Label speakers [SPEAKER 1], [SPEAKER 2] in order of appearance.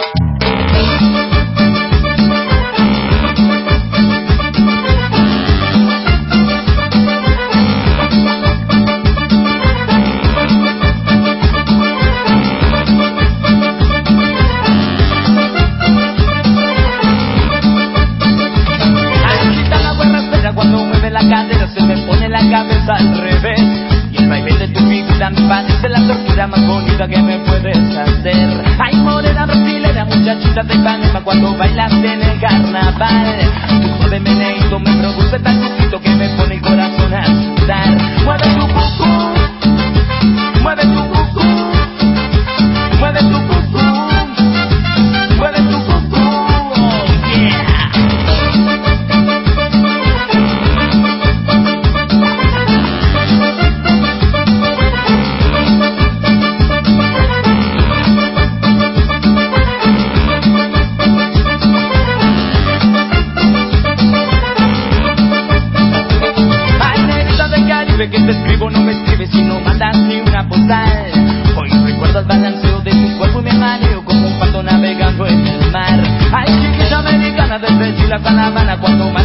[SPEAKER 1] Se me pone la cabeza al revés y el baile de tu figura me parece la tortura más bonita que me puedes hacer. Ay, morena brasileña, muchachita de Ipanema, cuando bailas en el carnaval, tu suave meneíto me produce tan gustito que me pone el corazón a sudar. Mueve tu cucú, mueve tu cucú, mueve tu cucú, mueve tu cucú, oh yeah. Que te escribo, no me escribes si no mandas ni una postal. Hoy recuerdo el balanceo de tu cuerpo y me mareo como un pato navegando en el mar. Ay, chiquita americana, desde Chile hasta La Habana, cuando